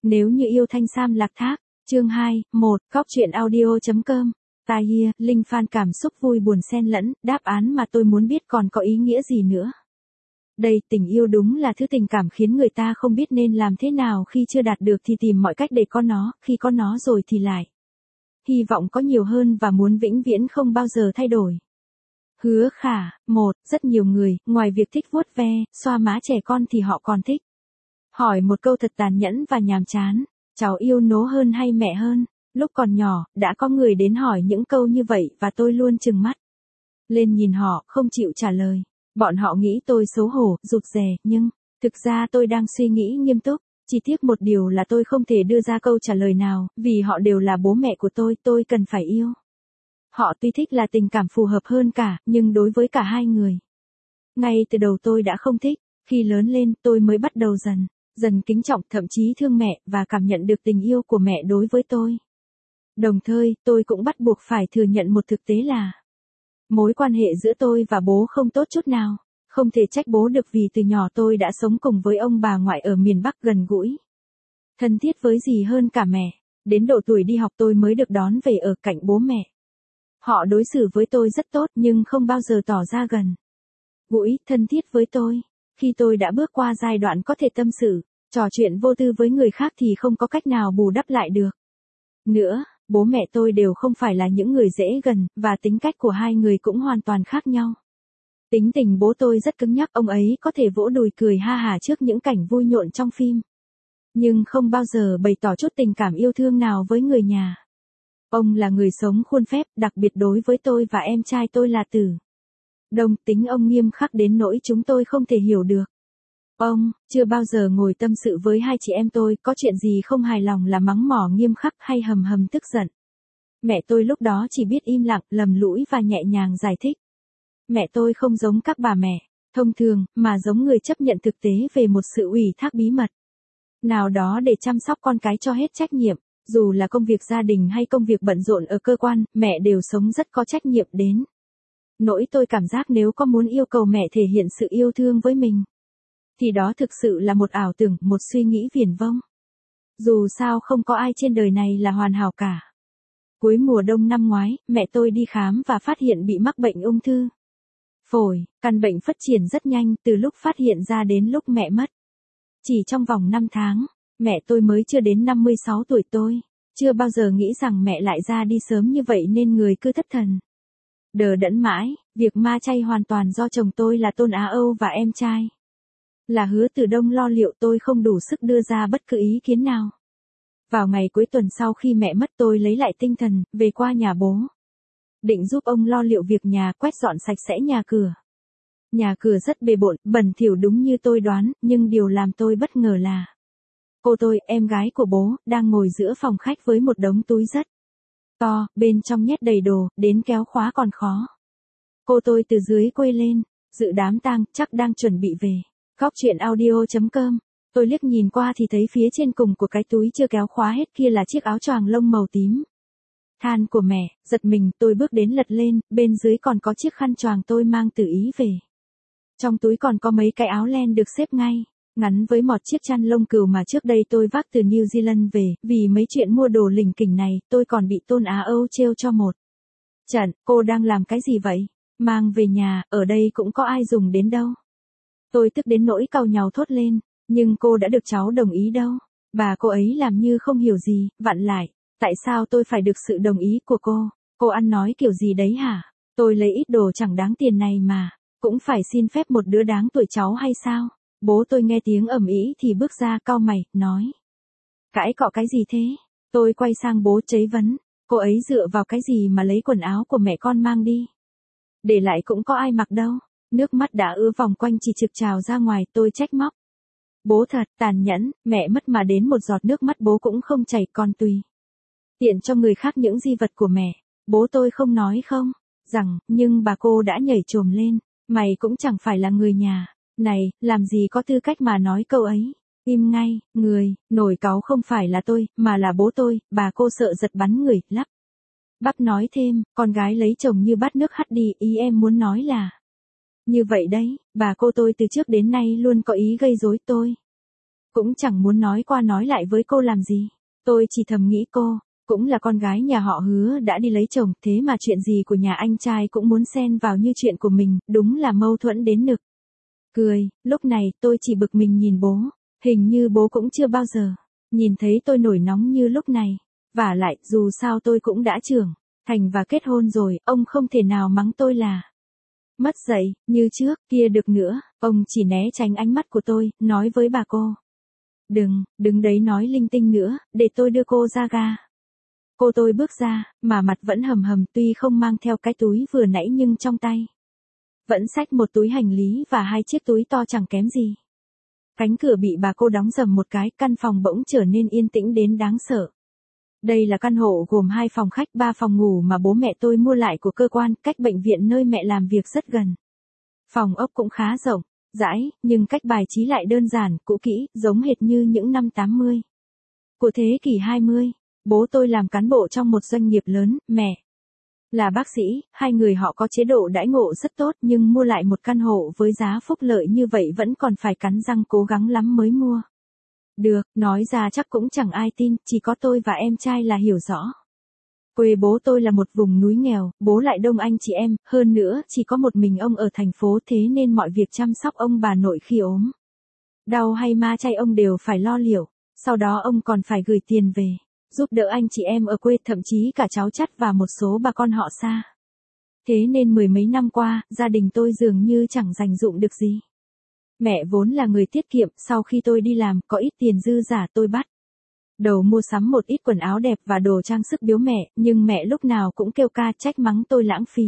Nếu như yêu Thanh Sam Lạc Thác, chương 2, 1, Cóc truyện audio.com. Tahir, Linh Phan cảm xúc vui buồn xen lẫn, đáp án mà tôi muốn biết còn có ý nghĩa gì nữa. Đây, tình yêu đúng là thứ tình cảm khiến người ta không biết nên làm thế nào khi chưa đạt được thì tìm mọi cách để có nó, khi có nó rồi thì lại hy vọng có nhiều hơn và muốn vĩnh viễn không bao giờ thay đổi. Hứa Khả, rất nhiều người, ngoài việc thích vuốt ve, xoa má trẻ con thì họ còn thích hỏi một câu thật tàn nhẫn và nhàm chán, cháu yêu nó hơn hay mẹ hơn? Lúc còn nhỏ, đã có người đến hỏi những câu như vậy và tôi luôn trừng mắt lên nhìn họ, không chịu trả lời. Bọn họ nghĩ tôi xấu hổ, rụt rè, nhưng thực ra tôi đang suy nghĩ nghiêm túc. Chỉ tiếc một điều là tôi không thể đưa ra câu trả lời nào, vì họ đều là bố mẹ của tôi cần phải yêu họ. Tuy thích là tình cảm phù hợp hơn cả, nhưng đối với cả hai người, ngay từ đầu tôi đã không thích. Khi lớn lên, tôi mới bắt đầu dần kính trọng, thậm chí thương mẹ, và cảm nhận được tình yêu của mẹ đối với tôi. Đồng thời, tôi cũng bắt buộc phải thừa nhận một thực tế là mối quan hệ giữa tôi và bố không tốt chút nào. Không thể trách bố được vì từ nhỏ tôi đã sống cùng với ông bà ngoại ở miền Bắc, gần gũi, thân thiết với dì hơn cả mẹ. Đến độ tuổi đi học tôi mới được đón về ở cạnh bố mẹ. Họ đối xử với tôi rất tốt nhưng không bao giờ tỏ ra gần gũi, thân thiết với tôi. Khi tôi đã bước qua giai đoạn có thể tâm sự, trò chuyện vô tư với người khác thì không có cách nào bù đắp lại được nữa. Bố mẹ tôi đều không phải là những người dễ gần, và tính cách của hai người cũng hoàn toàn khác nhau. Tính tình bố tôi rất cứng nhắc, ông ấy có thể vỗ đùi cười ha hả trước những cảnh vui nhộn trong phim, nhưng không bao giờ bày tỏ chút tình cảm yêu thương nào với người nhà. Ông là người sống khuôn phép, đặc biệt đối với tôi và em trai tôi là Tử Đông, tính ông nghiêm khắc đến nỗi chúng tôi không thể hiểu được. Ông chưa bao giờ ngồi tâm sự với hai chị em tôi, có chuyện gì không hài lòng là mắng mỏ nghiêm khắc hay hầm tức giận. Mẹ tôi lúc đó chỉ biết im lặng, lầm lũi và nhẹ nhàng giải thích. Mẹ tôi không giống các bà mẹ thông thường, mà giống người chấp nhận thực tế về một sự ủy thác bí mật nào đó để chăm sóc con cái cho hết trách nhiệm. Dù là công việc gia đình hay công việc bận rộn ở cơ quan, mẹ đều sống rất có trách nhiệm, đến nỗi tôi cảm giác nếu có muốn yêu cầu mẹ thể hiện sự yêu thương với mình, thì đó thực sự là một ảo tưởng, một suy nghĩ viển vông. Dù sao không có ai trên đời này là hoàn hảo cả. Cuối mùa đông năm ngoái, mẹ tôi đi khám và phát hiện bị mắc bệnh ung thư phổi. Căn bệnh phát triển rất nhanh, từ lúc phát hiện ra đến lúc mẹ mất. Chỉ trong vòng 5 tháng, mẹ tôi mới chưa đến 56 tuổi. Tôi chưa bao giờ nghĩ rằng mẹ lại ra đi sớm như vậy nên người cứ thất thần đờ đẫn mãi. Việc ma chay hoàn toàn do chồng tôi là Tôn Á Âu và em trai là Hứa Từ Đông lo liệu, tôi không đủ sức đưa ra bất cứ ý kiến nào. Vào ngày cuối tuần sau khi mẹ mất, tôi lấy lại tinh thần, về qua nhà bố, định giúp ông lo liệu việc nhà, quét dọn sạch sẽ nhà cửa. Nhà cửa rất bề bộn, bẩn thỉu đúng như tôi đoán, nhưng điều làm tôi bất ngờ là cô tôi, em gái của bố, đang ngồi giữa phòng khách với một đống túi rất to, bên trong nhét đầy đồ, đến kéo khóa còn khó. Cô tôi từ dưới quay lên, dự đám tang, chắc đang chuẩn bị về. Cóc truyện audio.com. Tôi liếc nhìn qua thì thấy phía trên cùng của cái túi chưa kéo khóa hết kia là chiếc áo choàng lông màu tím than của mẹ. Giật mình, tôi bước đến lật lên, bên dưới còn có chiếc khăn choàng tôi mang từ Ý về. Trong túi còn có mấy cái áo len được xếp ngay ngắn với một chiếc chăn lông cừu mà trước đây tôi vác từ New Zealand về. Vì mấy chuyện mua đồ lỉnh kỉnh này, tôi còn bị Tôn Á Âu trêu cho một trận. Cô đang làm cái gì vậy? Mang về nhà, ở đây cũng có ai dùng đến đâu. Tôi tức đến nỗi cau nhàu thốt lên, nhưng cô đã được cháu đồng ý đâu. Bà cô ấy làm như không hiểu gì, vặn lại. Tại sao tôi phải được sự đồng ý của cô? Cô ăn nói kiểu gì đấy hả? Tôi lấy ít đồ chẳng đáng tiền này mà, cũng phải xin phép một đứa đáng tuổi cháu hay sao? Bố tôi nghe tiếng ầm ĩ thì bước ra, cau mày, nói. Cãi cọ cái gì thế? Tôi quay sang bố cháy vấn. Cô ấy dựa vào cái gì mà lấy quần áo của mẹ con mang đi? Để lại cũng có ai mặc đâu. Nước mắt đã ứa vòng quanh chỉ trực trào ra ngoài, tôi trách móc. Bố thật tàn nhẫn, mẹ mất mà đến một giọt nước mắt bố cũng không chảy, còn tùy tiện cho người khác những di vật của mẹ. Bố tôi không nói không rằng, nhưng bà cô đã nhảy chồm lên. Mày cũng chẳng phải là người nhà này, làm gì có tư cách mà nói câu ấy. Im ngay, người nổi cáu không phải là tôi, mà là bố tôi. Bà cô sợ giật bắn người, lắp bắp nói thêm, con gái lấy chồng như bát nước hắt đi, ý em muốn nói là như vậy đấy. Bà cô tôi từ trước đến nay luôn có ý gây rối tôi. cũng chẳng muốn nói qua nói lại với cô làm gì. Tôi chỉ thầm nghĩ cô, cũng là con gái nhà họ Hứa đã đi lấy chồng, thế mà chuyện gì của nhà anh trai cũng muốn xen vào như chuyện của mình, đúng là mâu thuẫn đến nực. Cười, lúc này tôi chỉ bực mình nhìn bố, hình như bố cũng chưa bao giờ nhìn thấy tôi nổi nóng như lúc này. Vả lại, dù sao tôi cũng đã trưởng thành và kết hôn rồi, ông không thể nào mắng tôi là mất dạy, như trước kia được nữa. Ông chỉ né tránh ánh mắt của tôi, nói với bà cô. Đừng đấy nói linh tinh nữa, để tôi đưa cô ra ga. Cô tôi bước ra, mà mặt vẫn hầm hầm, tuy không mang theo cái túi vừa nãy nhưng trong tay vẫn xách một túi hành lý và 2 chiếc túi to chẳng kém gì. Cánh cửa bị bà cô đóng rầm một cái, căn phòng bỗng trở nên yên tĩnh đến đáng sợ. Đây là căn hộ gồm 2 phòng khách, 3 phòng ngủ mà bố mẹ tôi mua lại của cơ quan, cách bệnh viện nơi mẹ làm việc rất gần. Phòng ốc cũng khá rộng, rãi, nhưng cách bài trí lại đơn giản, cũ kỹ, giống hệt như những năm 80 của thế kỷ 20. Bố tôi làm cán bộ trong một doanh nghiệp lớn, mẹ là bác sĩ, hai người họ có chế độ đãi ngộ rất tốt, nhưng mua lại một căn hộ với giá phúc lợi như vậy vẫn còn phải cắn răng cố gắng lắm mới mua được. Nói ra chắc cũng chẳng ai tin, chỉ có tôi và em trai là hiểu rõ. Quê bố tôi là một vùng núi nghèo, bố lại đông anh chị em, hơn nữa chỉ có một mình ông ở thành phố, thế nên mọi việc chăm sóc ông bà nội khi ốm đau hay ma chay ông đều phải lo liệu. Sau đó ông còn phải gửi tiền về giúp đỡ anh chị em ở quê, thậm chí cả cháu chắt và một số bà con họ xa. Thế nên 10 mấy năm qua, gia đình tôi dường như chẳng dành dụm được gì. Mẹ vốn là người tiết kiệm, sau khi tôi đi làm, có ít tiền dư giả tôi bắt đầu mua sắm một ít quần áo đẹp và đồ trang sức biếu mẹ, nhưng mẹ lúc nào cũng kêu ca trách mắng tôi lãng phí.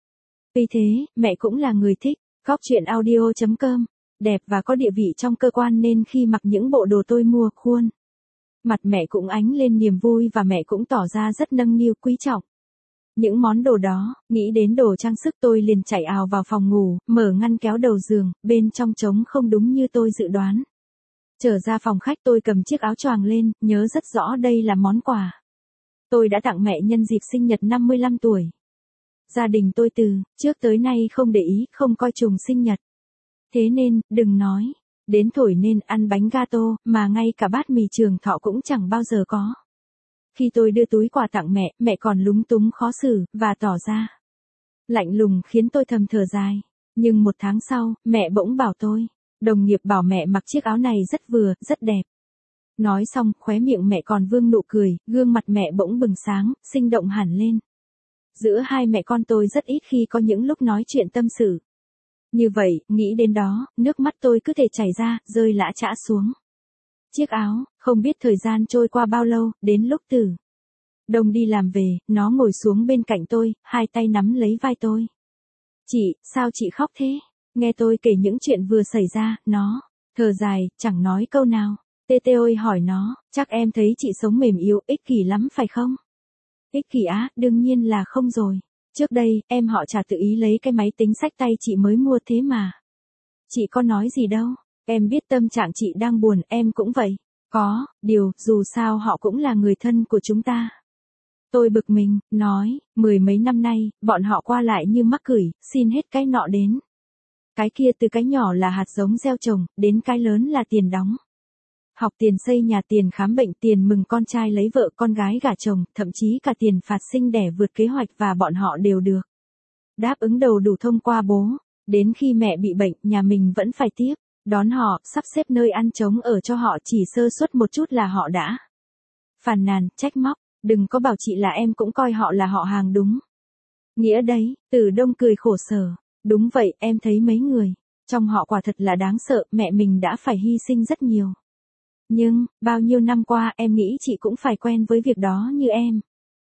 Vì thế, mẹ cũng là người thích góc truyện audio.com, đẹp và có địa vị trong cơ quan nên khi mặc những bộ đồ tôi mua, khuôn mặt mẹ cũng ánh lên niềm vui và mẹ cũng tỏ ra rất nâng niu quý trọng những món đồ đó. Nghĩ đến đồ trang sức tôi liền chạy ào vào phòng ngủ, mở ngăn kéo đầu giường, bên trong trống không đúng như tôi dự đoán. Trở ra phòng khách tôi cầm chiếc áo choàng lên, nhớ rất rõ đây là món quà tôi đã tặng mẹ nhân dịp sinh nhật 55 tuổi. Gia đình tôi từ trước tới nay không để ý, không coi trùng sinh nhật. Thế nên, đừng nói đến thổi nên ăn bánh gato, mà ngay cả bát mì trường thọ cũng chẳng bao giờ có. Khi tôi đưa túi quà tặng mẹ, mẹ còn lúng túng khó xử, và tỏ ra lạnh lùng khiến tôi thầm thở dài. Nhưng 1 tháng sau, mẹ bỗng bảo tôi, đồng nghiệp bảo mẹ mặc chiếc áo này rất vừa, rất đẹp. Nói xong, khóe miệng mẹ còn vương nụ cười, gương mặt mẹ bỗng bừng sáng, sinh động hẳn lên. Giữa hai mẹ con tôi rất ít khi có những lúc nói chuyện tâm sự như vậy, nghĩ đến đó, nước mắt tôi cứ thể chảy ra, rơi lã chã xuống chiếc áo. Không biết thời gian trôi qua bao lâu, đến lúc Từ Đông đi làm về, nó ngồi xuống bên cạnh tôi, 2 tay nắm lấy vai tôi. Chị, sao chị khóc thế? Nghe tôi kể những chuyện vừa xảy ra, nó thở dài, chẳng nói câu nào. Tê Tê ơi hỏi nó, chắc em thấy chị sống mềm yếu, ích kỷ lắm phải không? Ích kỷ á, đương nhiên là không rồi. Trước đây, em họ chả tự ý lấy cái máy tính xách tay chị mới mua thế mà. Chị có nói gì đâu, em biết tâm trạng chị đang buồn, em cũng vậy. Có, điều, dù sao họ cũng là người thân của chúng ta. Tôi bực mình, nói, 10 mấy năm nay, bọn họ qua lại như mắc cửi, xin hết cái nọ đến cái kia, từ cái nhỏ là hạt giống gieo trồng, đến cái lớn là tiền đóng học, tiền xây nhà, tiền khám bệnh, tiền mừng con trai lấy vợ, con gái gả chồng, thậm chí cả tiền phạt sinh đẻ vượt kế hoạch, và bọn họ đều được đáp ứng đầu đủ thông qua bố. Đến khi mẹ bị bệnh, nhà mình vẫn phải tiếp đón họ, sắp xếp nơi ăn trống ở cho họ, chỉ sơ suất một chút là họ đã phàn nàn, trách móc. Đừng có bảo chị là em cũng coi họ là họ hàng đúng nghĩa đấy. Từ Đông cười khổ sở. Đúng vậy, em thấy mấy người trong họ quả thật là đáng sợ, mẹ mình đã phải hy sinh rất nhiều. Nhưng, bao nhiêu năm qua em nghĩ chị cũng phải quen với việc đó như em.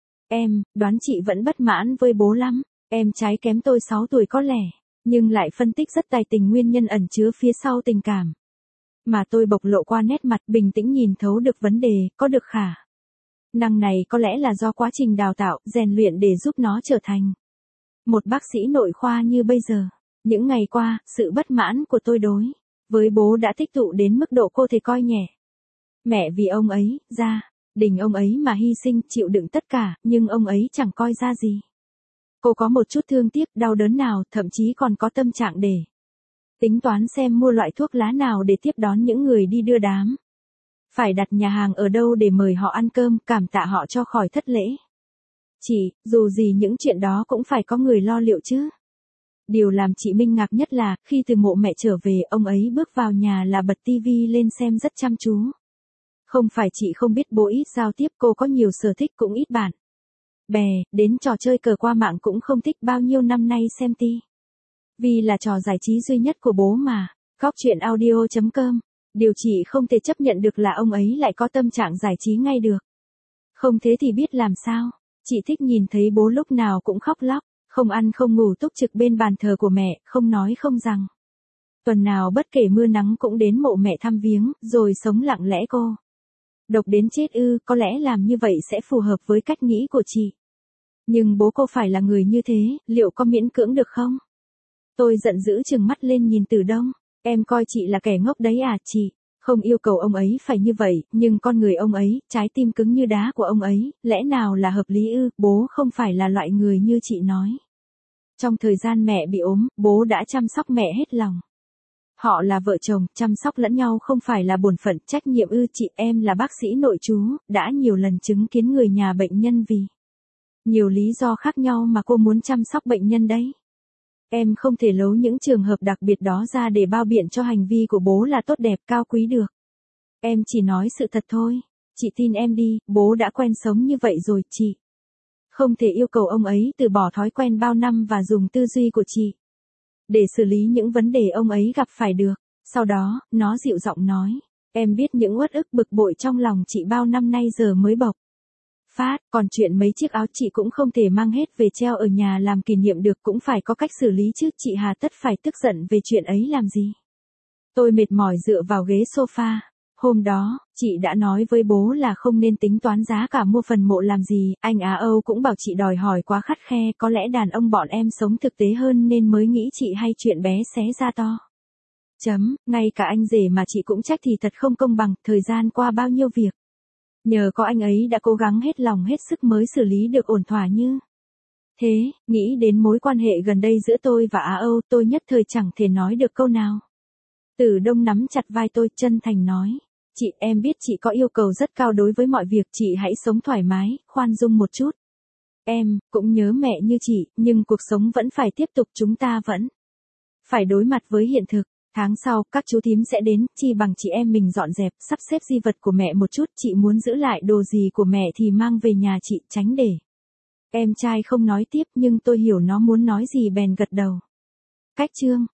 Em, đoán chị vẫn bất mãn với bố lắm. Em trái kém tôi 6 tuổi có lẽ, nhưng lại phân tích rất tài tình nguyên nhân ẩn chứa phía sau tình cảm mà tôi bộc lộ qua nét mặt, bình tĩnh nhìn thấu được vấn đề, có được khả năng này có lẽ là do quá trình đào tạo, rèn luyện để giúp nó trở thành một bác sĩ nội khoa như bây giờ. Những ngày qua, sự bất mãn của tôi đối với bố đã tích tụ đến mức độ cô thể coi nhẹ mẹ vì ông ấy, gia đình ông ấy mà hy sinh, chịu đựng tất cả, nhưng ông ấy chẳng coi ra gì. Cô có một chút thương tiếc, đau đớn nào, thậm chí còn có tâm trạng để tính toán xem mua loại thuốc lá nào để tiếp đón những người đi đưa đám Phải đặt nhà hàng ở đâu để mời họ ăn cơm, cảm tạ họ cho khỏi thất lễ. Chị, dù gì những chuyện đó cũng phải có người lo liệu chứ. Điều làm chị Minh ngạc nhất là, khi từ mộ mẹ trở về, ông ấy bước vào nhà là bật tivi lên xem rất chăm chú. Không phải chị không biết bố ít giao tiếp, cô có nhiều sở thích cũng ít bạn bè, đến trò chơi cờ qua mạng cũng không thích, bao nhiêu năm nay xem vì là trò giải trí duy nhất của bố mà. Góc chuyện audio.com. Điều chị không thể chấp nhận được là ông ấy lại có tâm trạng giải trí ngay được. Không thế thì biết làm sao. Chị thích nhìn thấy bố lúc nào cũng khóc lóc, không ăn không ngủ túc trực bên bàn thờ của mẹ, không nói không rằng. Tuần nào bất kể mưa nắng cũng đến mộ mẹ thăm viếng, rồi sống lặng lẽ cô. Độc đến chết ư, có lẽ làm như vậy sẽ phù hợp với cách nghĩ của chị. Nhưng bố cô phải là người như thế, liệu có miễn cưỡng được không? Tôi giận dữ trừng mắt lên nhìn Từ Đông. Em coi chị là kẻ ngốc đấy à chị? Không yêu cầu ông ấy phải như vậy, nhưng con người ông ấy, trái tim cứng như đá của ông ấy, lẽ nào là hợp lý ư? Bố không phải là loại người như chị nói. Trong thời gian mẹ bị ốm, bố đã chăm sóc mẹ hết lòng. Họ là vợ chồng, chăm sóc lẫn nhau không phải là bổn phận, trách nhiệm ư? Chị em là bác sĩ nội trú, đã nhiều lần chứng kiến người nhà bệnh nhân vì nhiều lý do khác nhau mà cô muốn chăm sóc bệnh nhân đấy. Em không thể lấu những trường hợp đặc biệt đó ra để bao biện cho hành vi của bố là tốt đẹp cao quý được. Em chỉ nói sự thật thôi. Chị tin em đi, bố đã quen sống như vậy rồi chị. Không thể yêu cầu ông ấy từ bỏ thói quen bao năm và dùng tư duy của chị để xử lý những vấn đề ông ấy gặp phải được. Sau đó, nó dịu giọng nói. Em biết những uất ức bực bội trong lòng chị bao năm nay giờ mới bộc phát, còn chuyện mấy chiếc áo chị cũng không thể mang hết về treo ở nhà làm kỷ niệm được, cũng phải có cách xử lý chứ, chị hà tất phải tức giận về chuyện ấy làm gì. Tôi mệt mỏi dựa vào ghế sofa. Hôm đó, chị đã nói với bố là không nên tính toán giá cả mua phần mộ làm gì, anh Á Âu cũng bảo chị đòi hỏi quá khắt khe, có lẽ đàn ông bọn em sống thực tế hơn nên mới nghĩ chị hay chuyện bé xé ra to. Ngay cả anh rể mà chị cũng trách thì thật không công bằng, thời gian qua bao nhiêu việc. Nhờ có anh ấy đã cố gắng hết lòng hết sức mới xử lý được ổn thỏa như thế, nghĩ đến mối quan hệ gần đây giữa tôi và Á Âu, tôi nhất thời chẳng thể nói được câu nào. Từ Đông nắm chặt vai tôi, chân thành nói. Chị, em biết chị có yêu cầu rất cao đối với mọi việc, chị hãy sống thoải mái, khoan dung một chút. Em cũng nhớ mẹ như chị, nhưng cuộc sống vẫn phải tiếp tục, chúng ta vẫn phải đối mặt với hiện thực. Tháng sau, các chú thím sẽ đến, chi bằng chị em mình dọn dẹp, sắp xếp di vật của mẹ một chút, chị muốn giữ lại đồ gì của mẹ thì mang về nhà chị, tránh để. Em trai không nói tiếp nhưng tôi hiểu nó muốn nói gì bèn gật đầu. Cách chương